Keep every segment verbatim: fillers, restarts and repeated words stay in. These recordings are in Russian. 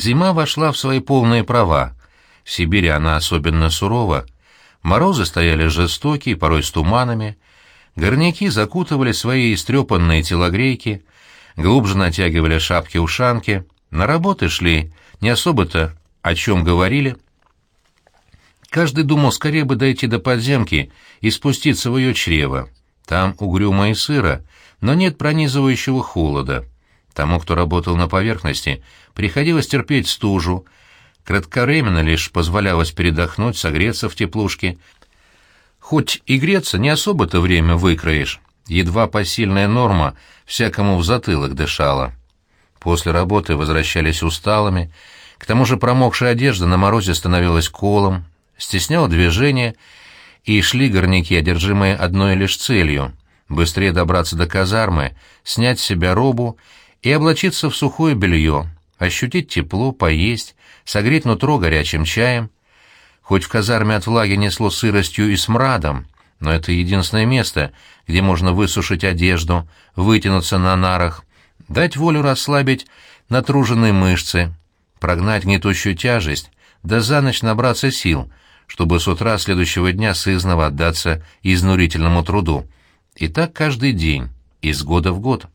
Зима вошла в свои полные права. В Сибири она особенно сурова. Морозы стояли жестокие, порой с туманами. Горняки закутывали свои истрепанные телогрейки, глубже натягивали шапки-ушанки, на работы шли, не особо-то о чем говорили. Каждый думал скорее бы дойти до подземки и спуститься в ее чрево. Там угрюмо и сыро, но нет пронизывающего холода. Тому, кто работал на поверхности, приходилось терпеть стужу, кратковременно лишь позволялось передохнуть, согреться в теплушке. Хоть и греться не особо-то время выкроешь, едва посильная норма всякому в затылок дышала. После работы возвращались усталыми, к тому же промокшая одежда на морозе становилась колом, стесняла движение, и шли горняки, одержимые одной лишь целью — быстрее добраться до казармы, снять с себя робу и облачиться в сухое белье, ощутить тепло, поесть, согреть нутро горячим чаем. Хоть в казарме от влаги несло сыростью и смрадом, но это единственное место, где можно высушить одежду, вытянуться на нарах, дать волю расслабить натруженные мышцы, прогнать гнетущую тяжесть, да за ночь набраться сил, чтобы с утра следующего дня сызнова отдаться изнурительному труду. И так каждый день, из года в год.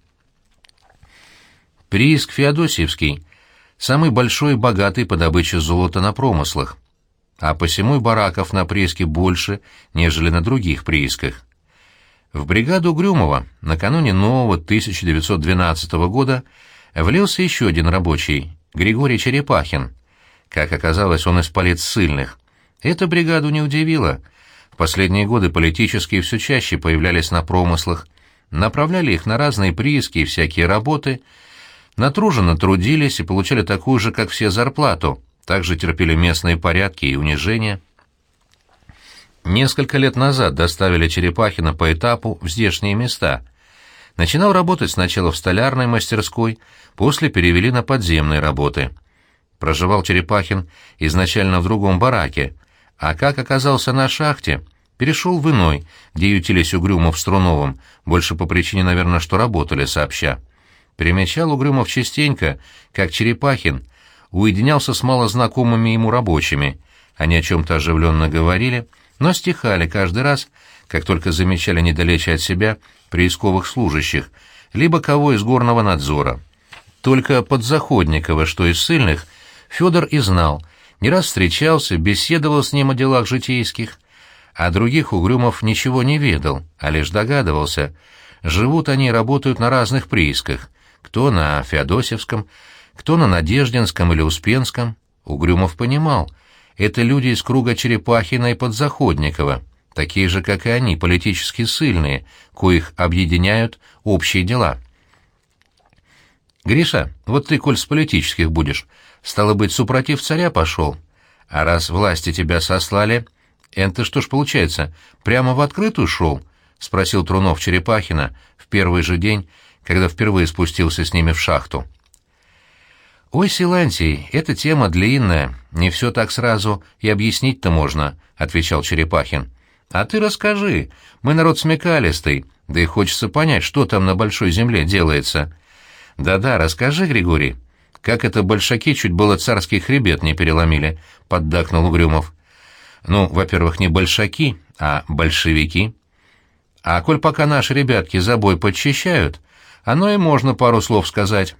Прииск Феодосиевский — самый большой и богатый по добыче золота на промыслах, а посему и бараков на прииске больше, нежели на других приисках. В бригаду Угрюмова накануне нового тысяча девятьсот двенадцатого года влился еще один рабочий — Григорий Черепахин. Как оказалось, он из полиц ссыльных. Эта бригаду не удивило. В последние годы политические все чаще появлялись на промыслах, направляли их на разные прииски и всякие работы, натруженно трудились и получали такую же, как все, зарплату, также терпели местные порядки и унижения. Несколько лет назад доставили Черепахина по этапу в здешние места. Начинал работать сначала в столярной мастерской, после перевели на подземные работы. Проживал Черепахин изначально в другом бараке, а как оказался на шахте, перешел в иной, где ютились Угрюмов с Труновым, больше по причине, наверное, что работали сообща. Примечал Угрюмов частенько, как Черепахин уединялся с малознакомыми ему рабочими. Они о чем-то оживленно говорили, но стихали каждый раз, как только замечали недалече от себя приисковых служащих, либо кого из горного надзора. Только Подзаходникова, что из ссыльных, Федор и знал, не раз встречался, беседовал с ним о делах житейских, а других Угрюмов ничего не ведал, а лишь догадывался. Живут они и работают на разных приисках, кто на Феодосиевском, кто на Надеждинском или Успенском. Угрюмов понимал, это люди из круга Черепахина и Подзаходникова, такие же, как и они, политически ссыльные, коих объединяют общие дела. «Гриша, вот ты, коль с политических будешь, стало быть, супротив царя пошел. А раз власти тебя сослали, это что ж получается, прямо в открытую шел?» — спросил Трунов Черепахина в первый же день, когда впервые спустился с ними в шахту. «Ой, Силантий, эта тема длинная, не все так сразу и объяснить-то можно», — отвечал Черепахин. «А ты расскажи, мы народ смекалистый, да и хочется понять, что там на большой земле делается». «Да-да, расскажи, Григорий, как это большаки чуть было царский хребет не переломили», — поддакнул Угрюмов. «Ну, во-первых, не большаки, а большевики. А коль пока наши ребятки за бой подчищают, оно и можно пару слов сказать.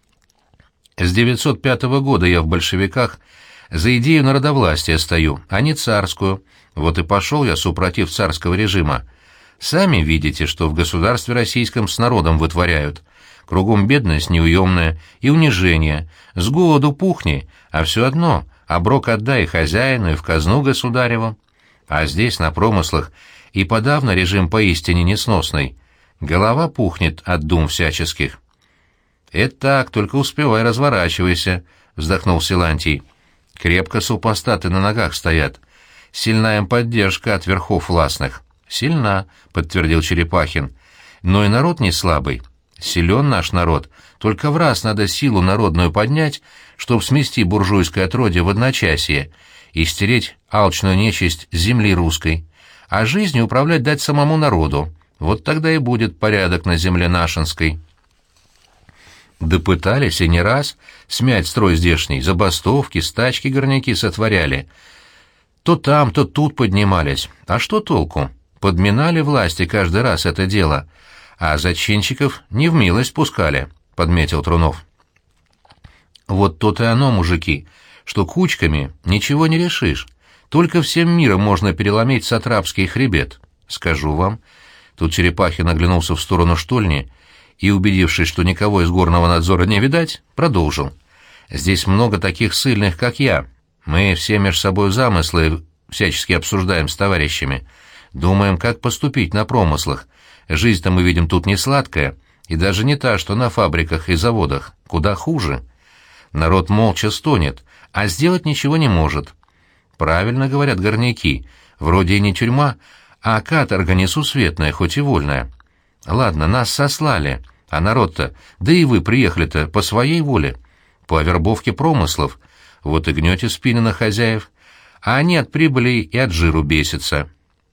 С девятьсот пятого года я в большевиках за идею народовластия стою, а не царскую. Вот и пошел я супротив царского режима. Сами видите, что в государстве российском с народом вытворяют. Кругом бедность неуемная и унижение. С голоду пухни, а все одно оброк отдай хозяину и в казну государеву. А здесь, на промыслах, и подавно режим поистине несносный. Голова пухнет от дум всяческих». «Это так, только успевай, разворачивайся», — вздохнул Силантий. «Крепко супостаты на ногах стоят. Сильна им поддержка от верхов властных». «Сильна», — подтвердил Черепахин. «Но и народ не слабый. Силен наш народ, только в раз надо силу народную поднять, чтоб смести буржуйское отродье в одночасье и стереть алчную нечисть с земли русской, а жизнью управлять дать самому народу. Вот тогда и будет порядок на земле нашинской». Да пытались и не раз смять строй здешний, забастовки, стачки горняки сотворяли. То там, то тут поднимались. А что толку? Подминали власти каждый раз это дело, а зачинщиков не в милость пускали, — подметил Трунов. Вот то-то и оно, мужики, что кучками ничего не решишь. Только всем миром можно переломить сатрапский хребет. Скажу вам. Тут Черепахин оглянулся в сторону штольни и, убедившись, что никого из горного надзора не видать, продолжил. Здесь много таких ссыльных, как я. Мы все между собой замыслы всячески обсуждаем с товарищами. Думаем, как поступить на промыслах. Жизнь-то мы видим тут не сладкая, и даже не та, что на фабриках и заводах, куда хуже. Народ молча стонет, а сделать ничего не может. Правильно говорят горняки, вроде и не тюрьма, а каторга несусветная, хоть и вольная. Ладно, нас сослали, а народ-то, да и вы приехали-то по своей воле, по вербовке промыслов, вот и гнете спины на хозяев, а они от прибыли и от жиру бесятся.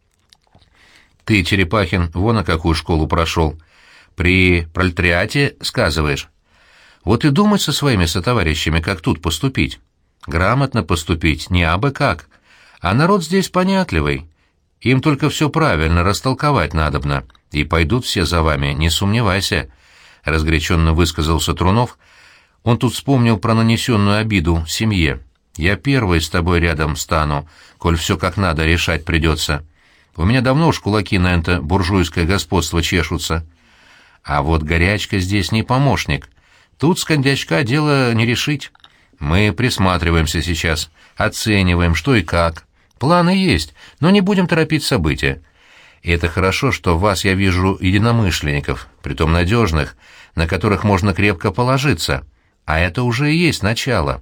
Ты, Черепахин, вон на какую школу прошел. При пролетариате сказываешь. Вот и думать со своими сотоварищами, как тут поступить. Грамотно поступить, не абы как. А народ здесь понятливый. Им только все правильно растолковать надобно, и пойдут все за вами, не сомневайся, — разгоряченно высказался Трунов. Он тут вспомнил про нанесенную обиду семье. Я первый с тобой рядом стану, коль все как надо решать придется. У меня давно уж кулаки на это буржуйское господство чешутся. А вот горячка здесь не помощник. Тут с коньячка дело не решить. Мы присматриваемся сейчас, оцениваем, что и как. Планы есть, но не будем торопить события. И это хорошо, что в вас я вижу единомышленников, притом надежных, на которых можно крепко положиться. А это уже и есть начало.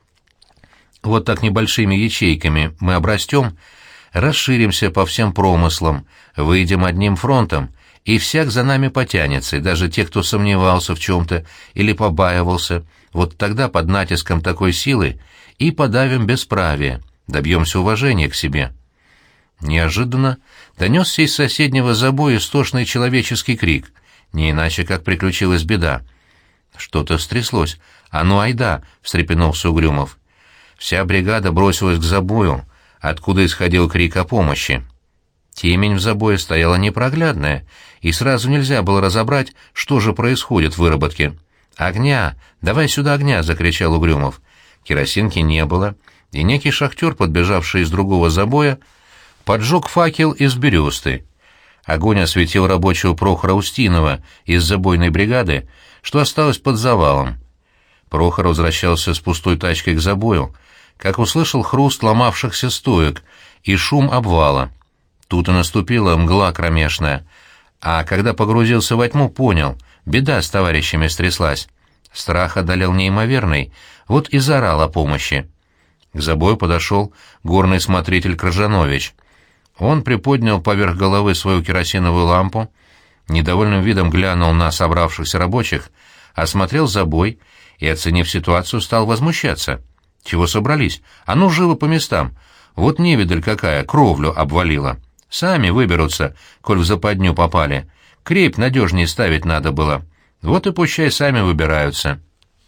Вот так небольшими ячейками мы обрастем, расширимся по всем промыслам, выйдем одним фронтом, и всяк за нами потянется, и даже те, кто сомневался в чем-то или побаивался, вот тогда под натиском такой силы и подавим бесправие, добьемся уважения к себе. Неожиданно донесся из соседнего забоя истошный человеческий крик, не иначе как приключилась беда. Что-то стряслось. «А ну, айда!» — встрепенулся Угрюмов. Вся бригада бросилась к забою, откуда исходил крик о помощи. Темень в забое стояла непроглядная, и сразу нельзя было разобрать, что же происходит в выработке. «Огня! Давай сюда огня!» — закричал Угрюмов. Керосинки не было, и некий шахтер, подбежавший из другого забоя, поджег факел из бересты. Огонь осветил рабочего Прохора Устинова из забойной бригады, что осталось под завалом. Прохор возвращался с пустой тачкой к забою, как услышал хруст ломавшихся стоек и шум обвала. Тут и наступила мгла кромешная, а когда погрузился во тьму, понял — беда с товарищами стряслась. Страх одолел неимоверный, вот и заорал о помощи. К забою подошел горный смотритель Крыжанович. Он приподнял поверх головы свою керосиновую лампу, недовольным видом глянул на собравшихся рабочих, осмотрел забой и, оценив ситуацию, стал возмущаться. «Чего собрались? А ну, живо по местам! Вот невидаль какая, кровлю обвалила! Сами выберутся, коль в западню попали. Крепь надежнее ставить надо было. Вот и пущай сами выбираются».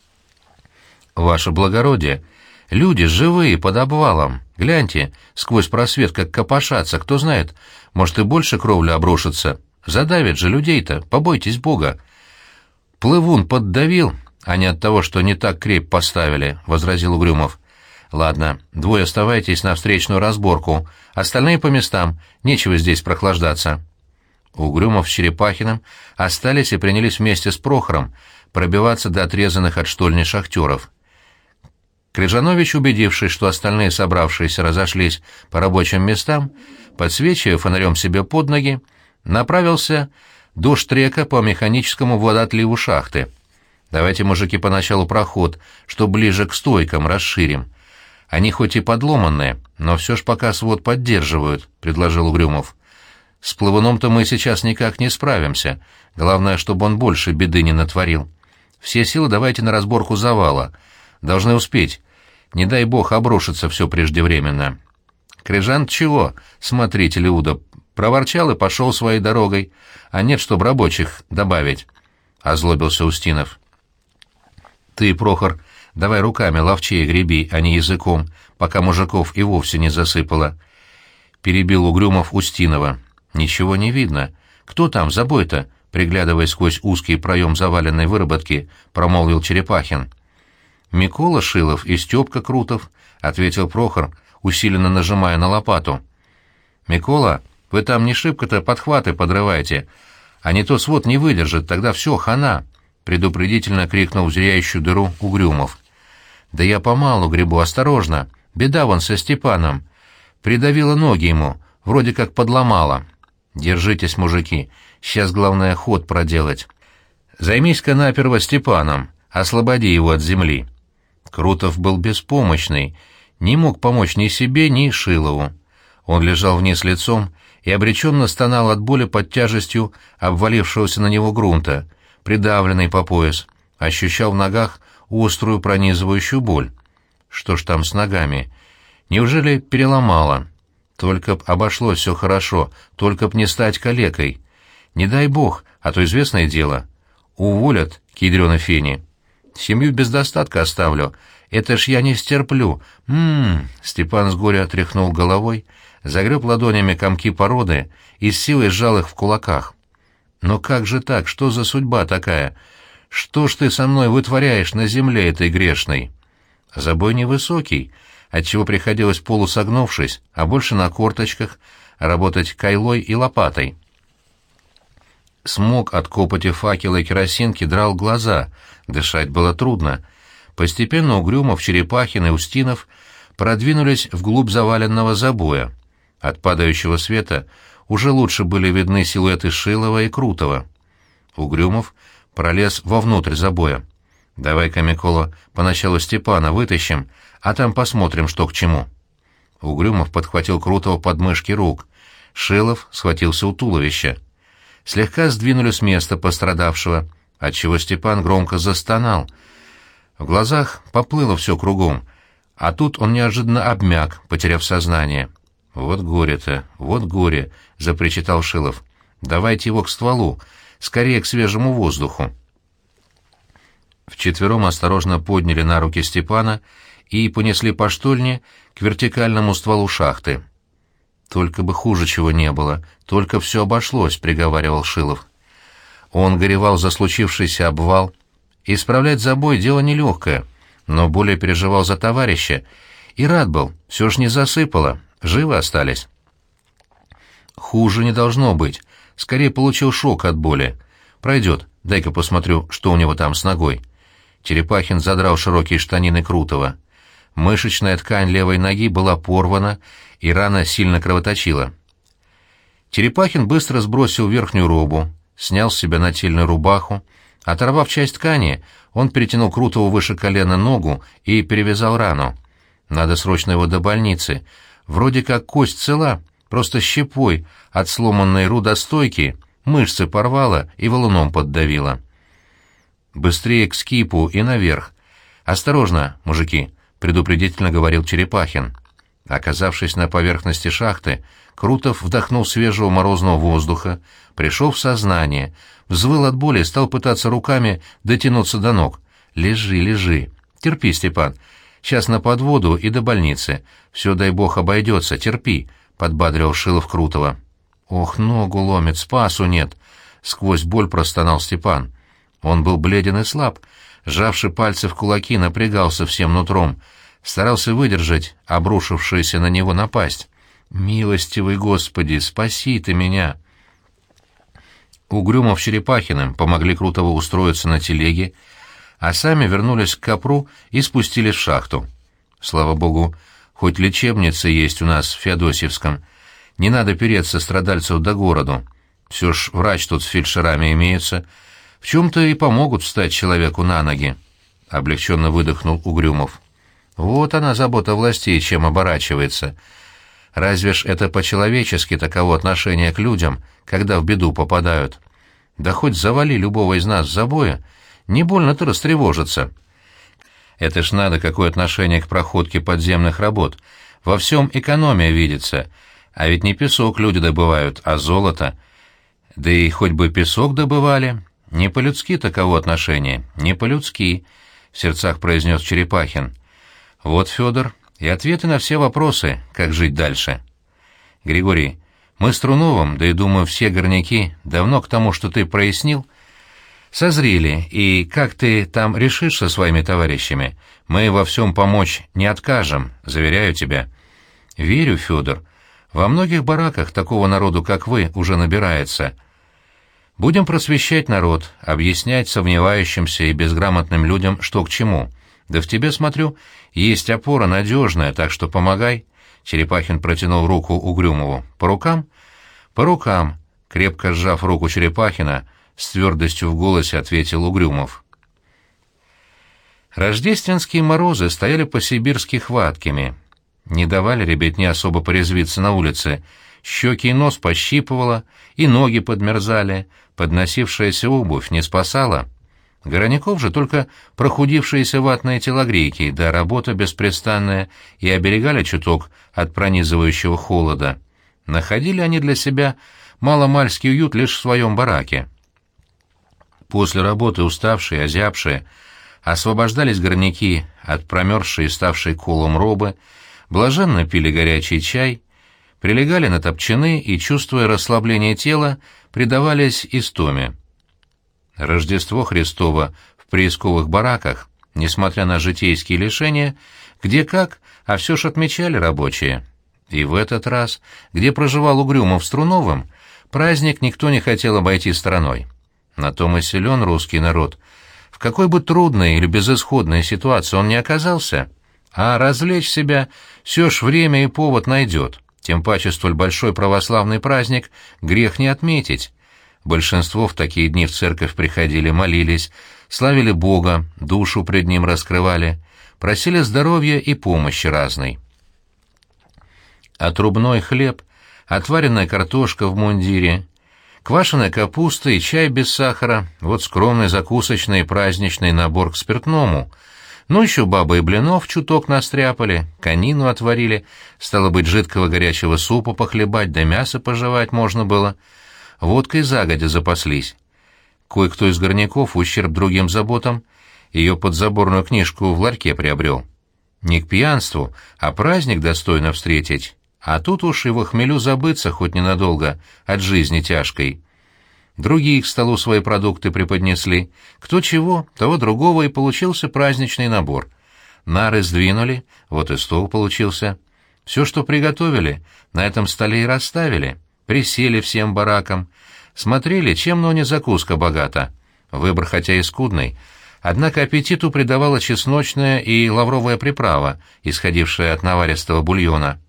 «Ваше благородие, люди живые под обвалом. Гляньте, сквозь просвет как копошатся, кто знает, может и больше кровля обрушится. Задавят же людей-то, побойтесь Бога». «Плывун поддавил, а не от того, что не так крепь поставили», — возразил Угрюмов. «Ладно, двое оставайтесь на встречную разборку, остальные по местам, нечего здесь прохлаждаться». Угрюмов с Черепахиным остались и принялись вместе с Прохором пробиваться до отрезанных от штольни шахтеров. Крыжанович, убедившись, что остальные собравшиеся разошлись по рабочим местам, подсвечивая фонарем себе под ноги, направился до штрека по механическому водоотливу шахты. «Давайте, мужики, поначалу проход, что ближе к стойкам, расширим. Они хоть и подломанные, но все ж пока свод поддерживают», — предложил Угрюмов. «С плавуном-то мы сейчас никак не справимся. Главное, чтобы он больше беды не натворил. Все силы давайте на разборку завала. Должны успеть. Не дай бог обрушится все преждевременно». «Крыжан чего?» — смотритель Иуда проворчал и пошел своей дорогой. «А нет, чтоб рабочих добавить», — озлобился Устинов. Ты, Прохор, давай руками ловчее греби, а не языком, пока мужиков и вовсе не засыпало. Перебил Угрюмов Устинова. Ничего не видно. Кто там, забой-то? Приглядывая сквозь узкий проем заваленной выработки, промолвил Черепахин. Микола Шилов и Степка Крутов, — ответил Прохор, усиленно нажимая на лопату. Микола, вы там не шибко-то подхваты подрывайте, а не то свод не выдержит, тогда все, хана, — предупредительно крикнул в зияющую дыру Угрюмов. Да я помалу гребу, осторожно, беда вон со Степаном. Придавила ноги ему, вроде как подломала. Держитесь, мужики, сейчас главное ход проделать. Займись-ка наперво Степаном, освободи его от земли. Крутов был беспомощный, не мог помочь ни себе, ни Шилову. Он лежал вниз лицом и обреченно стонал от боли под тяжестью обвалившегося на него грунта, придавленный по пояс, ощущал в ногах острую пронизывающую боль. Что ж там с ногами? Неужели переломало? Только б обошлось все хорошо, только б не стать калекой. Не дай бог, а то известное дело. Уволят к ядреной фени. Семью без достатка оставлю. Это ж я не стерплю. М-м-м. Степан с горя отряхнул головой, загреб ладонями комки породы и с силой сжал их в кулаках. Но как же так? Что за судьба такая? Что ж ты со мной вытворяешь на земле этой грешной? Забой невысокий, отчего приходилось полусогнувшись, а больше на корточках, работать кайлой и лопатой. Смог от копоти факела и керосинки драл глаза, дышать было трудно. Постепенно Угрюмов, Черепахин и Устинов продвинулись вглубь заваленного забоя. От падающего света уже лучше были видны силуэты Шилова и Крутова. Угрюмов пролез вовнутрь забоя. «Давай-ка, Микола, поначалу Степана вытащим, а там посмотрим, что к чему». Угрюмов подхватил Крутого под мышки рук. Шилов схватился у туловища. Слегка сдвинули с места пострадавшего, отчего Степан громко застонал. В глазах поплыло все кругом, а тут он неожиданно обмяк, потеряв сознание. «Вот горе-то, вот горе!» — запричитал Шилов. «Давайте его к стволу, скорее к свежему воздуху». Вчетвером осторожно подняли на руки Степана и понесли по штольне к вертикальному стволу шахты. «Только бы хуже чего не было, только все обошлось», — приговаривал Шилов. Он горевал за случившийся обвал. Исправлять забой — дело нелегкое, но более переживал за товарища и рад был, все ж не засыпало, живы остались. Хуже не должно быть, скорее получил шок от боли. Пройдет, дай-ка посмотрю, что у него там с ногой. Черепахин задрал широкие штанины Крутова. Мышечная ткань левой ноги была порвана, и рана сильно кровоточила. Черепахин быстро сбросил верхнюю робу, снял с себя нательную рубаху. Оторвав часть ткани, он перетянул Крутову выше колена ногу и перевязал рану. Надо срочно его до больницы. Вроде как кость цела, просто щепой от сломанной рудостойки мышцы порвала и валуном поддавила. «Быстрее к скипу и наверх. Осторожно, мужики», — предупредительно говорил Черепахин. Оказавшись на поверхности шахты, Крутов вдохнул свежего морозного воздуха, пришел в сознание, взвыл от боли и стал пытаться руками дотянуться до ног. «Лежи, лежи. Терпи, Степан. Сейчас на подводу и до больницы. Все, дай бог, обойдется. Терпи», — подбадривал Шилов Крутова. «Ох, ногу ломит, спасу нет», — сквозь боль простонал Степан. Он был бледен и слаб, сжавший пальцы в кулаки, напрягался всем нутром, старался выдержать обрушившуюся на него напасть. «Милостивый Господи, спаси ты меня!» Угрюмов с Черепахиным помогли Крутову устроиться на телеге, а сами вернулись к копру и спустились в шахту. Слава богу, хоть лечебница есть у нас в Феодосьевском. Не надо переться страдальцев до городу. Все ж врач тут с фельдшерами имеется. В чем-то и помогут встать человеку на ноги. Облегченно выдохнул Угрюмов. Вот она, забота властей, чем оборачивается. Разве ж это по-человечески таково отношение к людям, когда в беду попадают? Да хоть завали любого из нас в забое, не больно-то растревожиться. Это ж надо какое отношение к проходке подземных работ. Во всем экономия видится. А ведь не песок люди добывают, а золото. Да и хоть бы песок добывали, не по-людски таково отношение, не по-людски. в сердцах произнес Черепахин. Вот, Федор, и ответы на все вопросы, как жить дальше. Григорий, мы с Труновым, да и, думаю, все горняки, давно к тому, что ты прояснил, созрели, и как ты там решишь со своими товарищами, мы во всем помочь не откажем, заверяю тебя. Верю, Федор. Во многих бараках такого народу, как вы, уже набирается. Будем просвещать народ, объяснять сомневающимся и безграмотным людям, что к чему. Да в тебе, смотрю, есть опора надежная, так что помогай. Черепахин протянул руку Угрюмову. По рукам? По рукам, крепко сжав руку Черепахина, с твердостью в голосе ответил Угрюмов. Рождественские морозы стояли по-сибирски хваткими. Не давали ребятне особо порезвиться на улице. Щеки и нос пощипывало, и ноги подмерзали, подносившаяся обувь не спасала. Горняков же только прохудившиеся ватные телогрейки, да работа беспрестанная, и оберегали чуток от пронизывающего холода. Находили они для себя маломальский уют лишь в своем бараке. После работы уставшие, озябшие, освобождались горняки от промерзшей и ставшей колом робы, блаженно пили горячий чай, прилегали на топчаны и, чувствуя расслабление тела, предавались истоме. Рождество Христово в приисковых бараках, несмотря на житейские лишения, где как, а все ж отмечали рабочие. И в этот раз, где проживал Угрюмов с Труновым, праздник никто не хотел обойти стороной. На том и силен русский народ. В какой бы трудной или безысходной ситуации он ни оказался, а развлечь себя все ж время и повод найдет, тем паче столь большой православный праздник грех не отметить. Большинство в такие дни в церковь приходили, молились, славили Бога, душу пред Ним раскрывали, просили здоровья и помощи разной. Отрубной хлеб, отваренная картошка в мундире, квашеная капуста и чай без сахара — вот скромный закусочный и праздничный набор к спиртному. Ну еще бабы и блинов чуток настряпали, конину отварили, стало быть, жидкого горячего супа похлебать, да мясо пожевать можно было. Водкой загодя запаслись. Кое-кто из горняков, в ущерб другим заботам, ее подзаборную книжку в ларьке приобрел. Не к пьянству, а праздник достойно встретить. А тут уж и во хмелю забыться хоть ненадолго от жизни тяжкой. Другие к столу свои продукты преподнесли. Кто чего, того другого, и получился праздничный набор. Нары сдвинули, вот и стол получился. Все, что приготовили, на этом столе и расставили. Присели всем баракам. Смотрели, чем, но не закуска богата. Выбор хотя и скудный, однако аппетиту придавала чесночная и лавровая приправа, исходившая от наваристого бульона.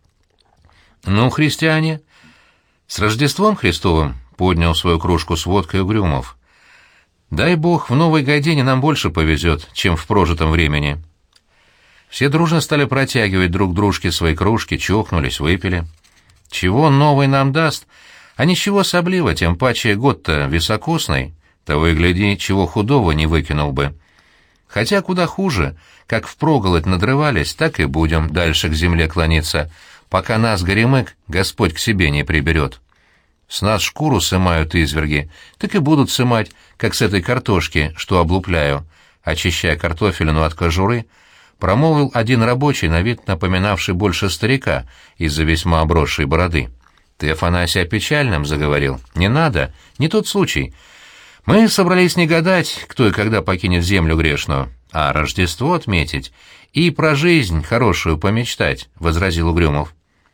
«Ну, христиане, с Рождеством Христовым!» — поднял свою кружку с водкой Угрюмов. «Дай Бог, в новой године нам больше повезет, чем в прожитом времени». Все дружно стали протягивать друг дружке свои кружки, чокнулись, выпили. «Чего новый нам даст? А ничего особливо, тем паче год-то високосный, того и гляди, чего худого не выкинул бы. Хотя куда хуже, как впроголодь надрывались, так и будем дальше к земле клониться, пока нас, горемык, Господь к себе не приберет. С нас шкуру сымают изверги, так и будут сымать, как с этой картошки, что облупляю», очищая картофелину от кожуры, промолвил один рабочий, на вид напоминавший больше старика из-за весьма обросшей бороды. «Ты, Афанасий, о печальном заговорил. Не надо, не тот случай. Мы собрались не гадать, кто и когда покинет землю грешную, а Рождество отметить и про жизнь хорошую помечтать», — возразил Угрюмов.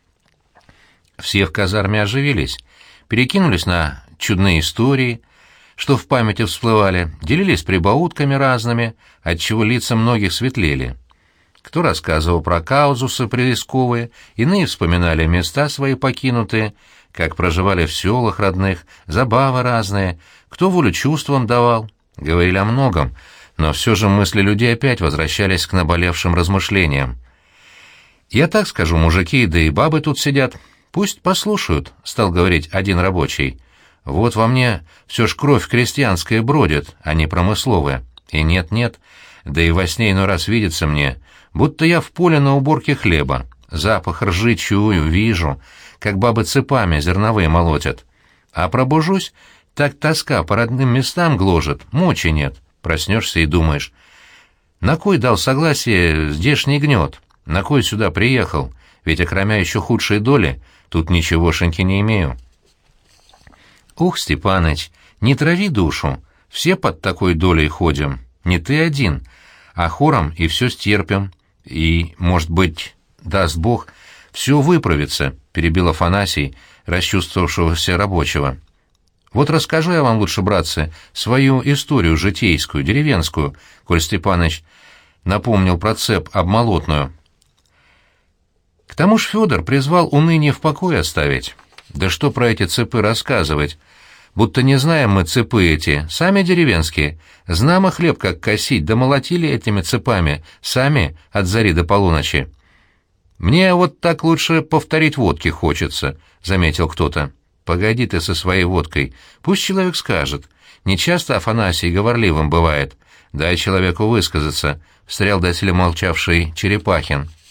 Все в казарме оживились, перекинулись на чудные истории, что в памяти всплывали, делились прибаутками разными, отчего лица многих светлели. Кто рассказывал про казусы пририсковые, иные вспоминали места свои покинутые, как проживали в селах родных, забавы разные, кто волю чувствам давал. Говорили о многом, но все же мысли людей опять возвращались к наболевшим размышлениям. «Я так скажу, мужики, да и бабы тут сидят. Пусть послушают», — стал говорить один рабочий. «Вот во мне все ж кровь крестьянская бродит, а не промысловая. И нет-нет, да и во сне иной раз видится мне, будто я в поле на уборке хлеба. Запах ржи чую, вижу, как бабы цепами зерновые молотят. А пробужусь, так тоска по родным местам гложет, мочи нет. Проснешься и думаешь, На кой дал согласие здешний гнет? На кой сюда приехал? Ведь, окромя еще худшей доли, тут ничегошеньки не имею. Ух, Степаныч, не трави душу. Все под такой долей ходим. Не ты один, а хором и все стерпим. И, может быть, даст Бог, все выправится, — перебил Афанасий, расчувствовавшегося рабочего. Вот расскажу я вам лучше, братцы, свою историю житейскую, деревенскую, коль Степаныч напомнил про цепь обмолотную. К тому ж Федор призвал уныние в покое оставить. Да что про эти цепы рассказывать? Будто не знаем мы цепы эти, сами деревенские. Знамо хлеб как косить, да молотили этими цепами, сами от зари до полуночи. Мне вот так лучше повторить водки хочется, — заметил кто-то. Погоди ты со своей водкой, пусть человек скажет. Нечасто Афанасий говорливым бывает. Дай человеку высказаться, — встрял доселе молчавший Черепахин.